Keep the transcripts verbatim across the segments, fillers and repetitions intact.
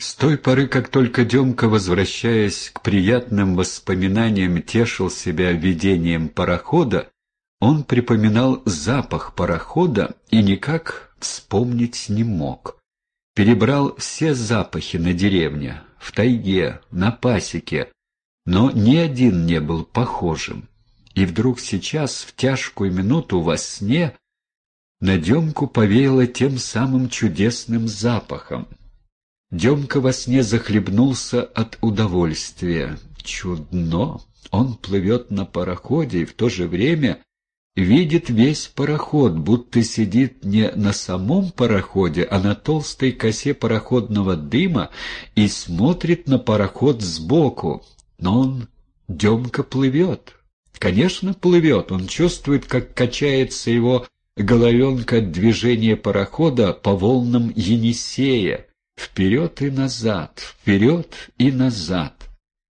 С той поры, как только Демка, возвращаясь к приятным воспоминаниям, тешил себя видением парохода, он припоминал запах парохода и никак вспомнить не мог. Перебрал все запахи на деревне, в тайге, на пасеке, но ни один не был похожим. И вдруг сейчас, в тяжкую минуту во сне, на Демку повеяло тем самым чудесным запахом. Демка во сне захлебнулся от удовольствия. Чудно! Он плывет на пароходе и в то же время видит весь пароход, будто сидит не на самом пароходе, а на толстой косе пароходного дыма и смотрит на пароход сбоку. Но он, Демка, плывет. Конечно, плывет. Он чувствует, как качается его головенка от движения парохода по волнам Енисея. Вперед и назад, вперед и назад.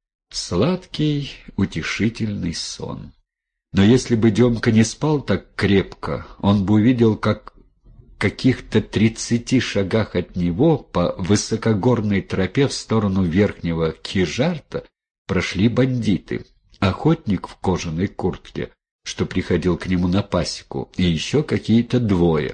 Сладкий, утешительный сон. Но если бы Демка не спал так крепко, он бы увидел, как в каких-то тридцати шагах от него по высокогорной тропе в сторону верхнего Кижарта прошли бандиты. Охотник в кожаной куртке, что приходил к нему на пасеку, и еще какие-то двое.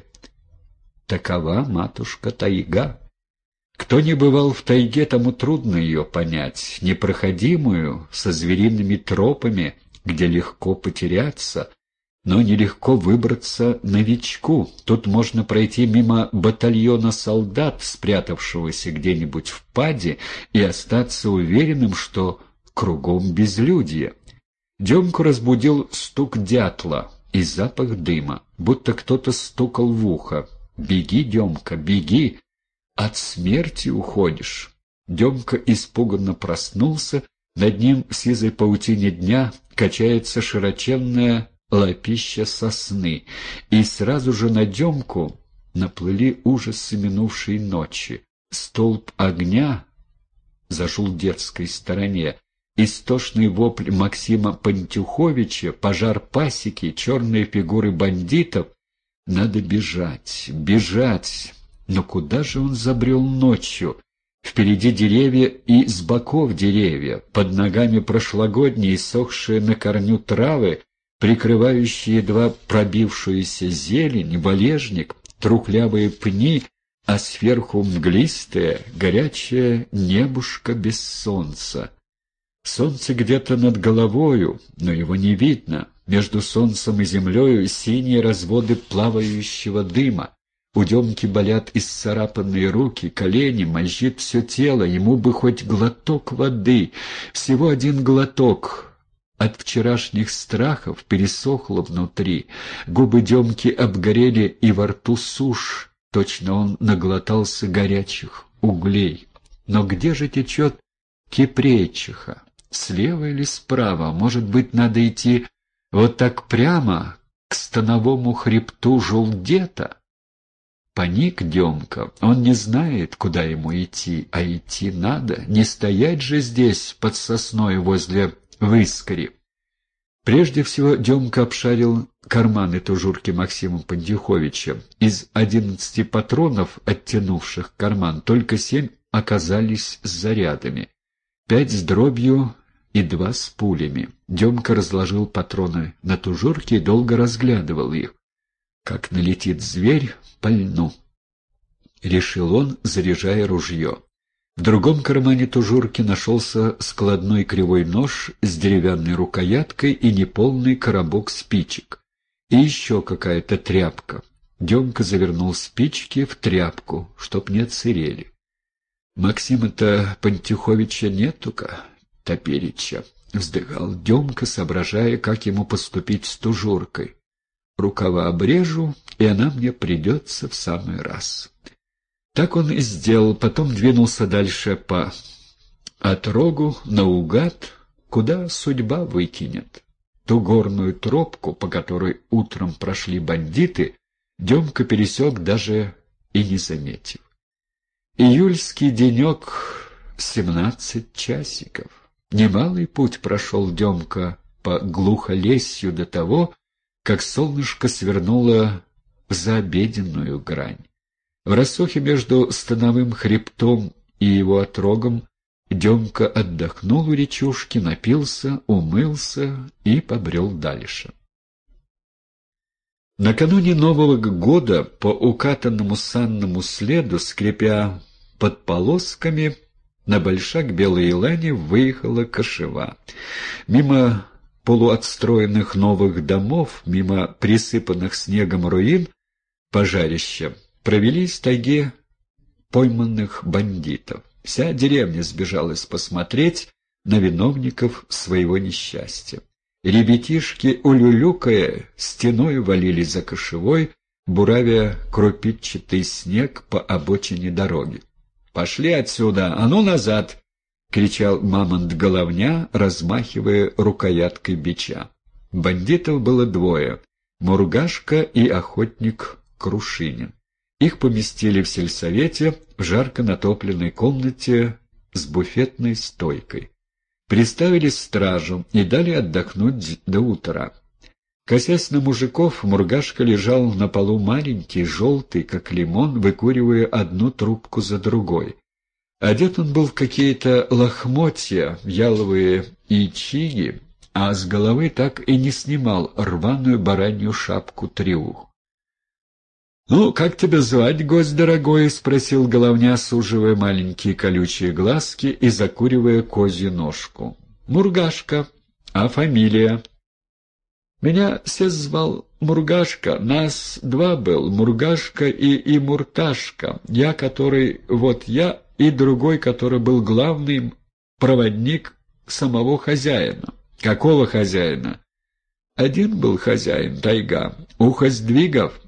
Такова, матушка, тайга. Кто не бывал в тайге, тому трудно ее понять, непроходимую, со звериными тропами, где легко потеряться, но нелегко выбраться новичку. Тут можно пройти мимо батальона солдат, спрятавшегося где-нибудь в паде, и остаться уверенным, что кругом безлюдье. Демку разбудил стук дятла и запах дыма, будто кто-то стукал в ухо. «Беги, Демка, беги! От смерти уходишь!» Демка испуганно проснулся, над ним в сизой паутине дня качается широченная лапища сосны, и сразу же на Демку наплыли ужасы минувшей ночи. Столб огня за Жулдетской стороне, истошный вопль Максима Пантюховича, пожар пасеки, черные фигуры бандитов. Надо бежать, бежать. Но куда же он забрел ночью? Впереди деревья и с боков деревья, под ногами прошлогодние, сохшие на корню травы, прикрывающие едва пробившуюся зелень, валежник, трухлявые пни, а сверху мглистое, горячее небушко без солнца. Солнце где-то над головою, но его не видно. Между солнцем и землею синие разводы плавающего дыма. У Демки болят исцарапанные руки, колени, мозжит все тело, ему бы хоть глоток воды, всего один глоток. От вчерашних страхов пересохло внутри, губы Демки обгорели и во рту сушь, точно он наглотался горячих углей. Но где же течет Кипречиха? Слева или справа? Может быть, надо идти вот так прямо к становому хребту Жулдета? Паник Демка, он не знает, куда ему идти, а идти надо, не стоять же здесь под сосной возле выскори. Прежде всего Демка обшарил карманы тужурки Максима Пантюховича. Из одиннадцати патронов, оттянувших карман, только семь оказались с зарядами, пять с дробью и два с пулями. Демка разложил патроны на тужурке и долго разглядывал их. «Как налетит зверь, пальну», — решил он, заряжая ружье. В другом кармане тужурки нашелся складной кривой нож с деревянной рукояткой и неполный коробок спичек. И еще какая-то тряпка. Демка завернул спички в тряпку, чтоб не отсырели. «Максима-то Пантюховича нету-ка, топереча», — вздыхал Демка, соображая, как ему поступить с тужуркой. «Рукава обрежу, и она мне придется в самый раз». Так он и сделал, потом двинулся дальше по отрогу, наугад, куда судьба выкинет. Ту горную тропку, по которой утром прошли бандиты, Демка пересек, даже и не заметив. Июльский денек, семнадцать часиков. Немалый путь прошел Демка по глухолесью до того, как солнышко свернуло в заобеденную грань. В рассохе между становым хребтом и его отрогом, Демка отдохнул у речушки, напился, умылся и побрел дальше. Накануне Нового года по укатанному санному следу, скрипя под полосками, на большак Белой Елани выехала кошева. Мимо полуотстроенных новых домов, мимо присыпанных снегом руин пожарища провели из тайги пойманных бандитов. Вся деревня сбежалась посмотреть на виновников своего несчастья. Ребятишки, улюлюкая, стеной валились за кошевой, буравя крупичатый снег по обочине дороги. «Пошли отсюда! А ну назад!» — кричал мамонт-головня, размахивая рукояткой бича. Бандитов было двое — Мургашка и охотник Крушинин. Их поместили в сельсовете в жарко натопленной комнате с буфетной стойкой. Приставили стражу и дали отдохнуть до утра. Косясь на мужиков, Мургашка лежал на полу маленький, желтый, как лимон, выкуривая одну трубку за другой. Одет он был в какие-то лохмотья, яловые ячиги, а с головы так и не снимал рваную баранью шапку-триух. «Ну, как тебя звать, гость дорогой?» — спросил головня, суживая маленькие колючие глазки и закуривая козью ножку. «Мургашка. А фамилия?» «Меня все звал Мургашка. Нас два был, Мургашка и, и Мурташка. Я, который... Вот я, и другой, который был главный проводник самого хозяина». «Какого хозяина?» «Один был хозяин, тайга. Ухоздвигов».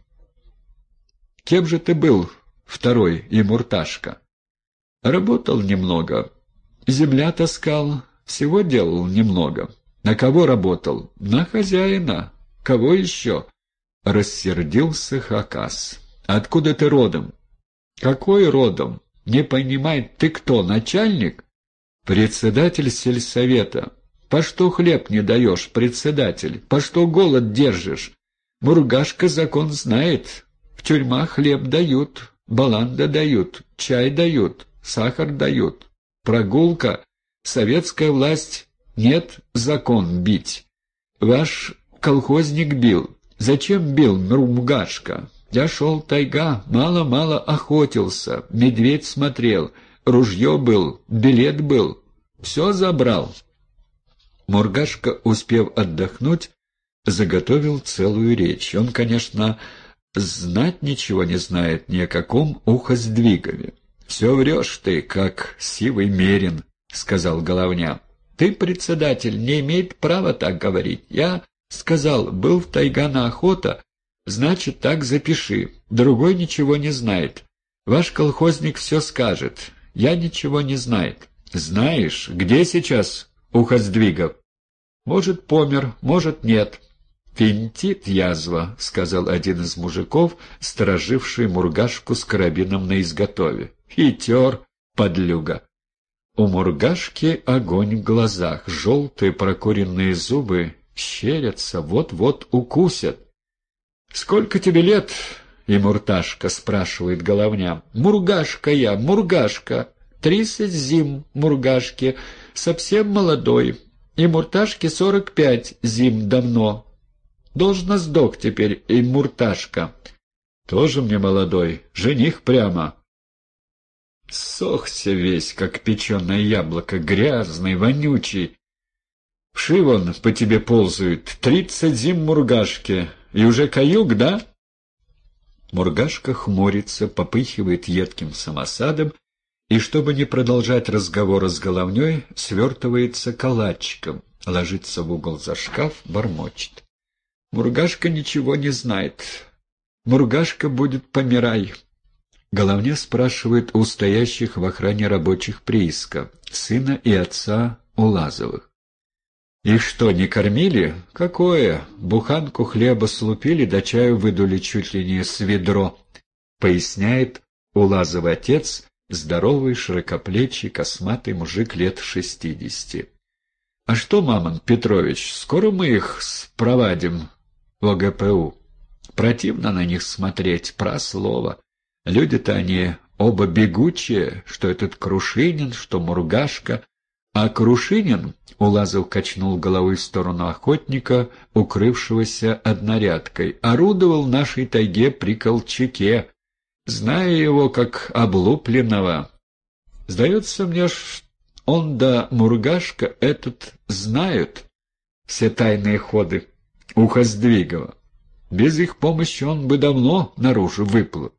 «Кем же ты был, второй и Мурташка?» «Работал немного. Земля таскал. Всего делал немного». «На кого работал?» «На хозяина. Кого еще?» Рассердился Хакас. «Откуда ты родом?» «Какой родом? Не понимает, ты кто, начальник?» «Председатель сельсовета. По что хлеб не даешь, председатель? По что голод держишь? Мургашка закон знает. В тюрьмах хлеб дают, баланда дают, чай дают, сахар дают. Прогулка. Советская власть. Нет закон бить. Ваш колхозник бил. Зачем бил, Мургашка? Я шел тайга, мало-мало охотился, медведь смотрел, ружье был, билет был. Все забрал». Мургашка, успев отдохнуть, заготовил целую речь. Он, конечно, знать ничего не знает ни о каком Ухоздвигове. «Все врешь ты, как сивый мерин», — сказал головня. «Ты, председатель, не имеет права так говорить. Я сказал, был в тайга на охота, значит, так запиши. Другой ничего не знает. Ваш колхозник все скажет. Я ничего не знает». «Знаешь, где сейчас Ухоздвигов?» «Может, помер, может, нет». «Финтит язва», — сказал один из мужиков, стороживший Мургашку с карабином на изготове. «Хитер, подлюга». У Мургашки огонь в глазах, желтые прокуренные зубы щерятся, вот-вот укусят. «Сколько тебе лет?» — и Мурташка спрашивает головня. «Мургашка я, Мургашка. Тридцать зим Мургашке, совсем молодой. И Мурташке сорок пять зим давно. Должно сдох теперь и Мурташка. Тоже мне молодой, жених прямо». Сохся весь, как печеное яблоко, грязный, вонючий. Вши вон по тебе ползают, тридцать зим Мургашке, и уже каюк, да? Мургашка хмурится, попыхивает едким самосадом, и, чтобы не продолжать разговора с головней, свертывается калачиком, ложится в угол за шкаф, бормочет. Мургашка ничего не знает. Мургашка будет помирай. Головня спрашивает у стоящих в охране рабочих прииска, сына и отца Улазовых. «Их что, не кормили? Какое? Буханку хлеба слупили, да чаю выдули чуть ли не с ведро», — поясняет Улазовый отец, здоровый, широкоплечий, косматый мужик лет шестидесяти. «А что, Мамонт Петрович, скоро мы их спровадим в ОГПУ? Противно на них смотреть, про слово. Люди-то они Оба бегучие, что этот Крушинин, что Мургашка. А Крушинин, — Улазов качнул головой в сторону охотника, укрывшегося однорядкой, — орудовал в нашей тайге при Колчаке, зная его как облупленного. Сдается мне, что он да Мургашка этот знают все тайные ходы Ухоздвигова. Без их помощи он бы давно наружу выплыл.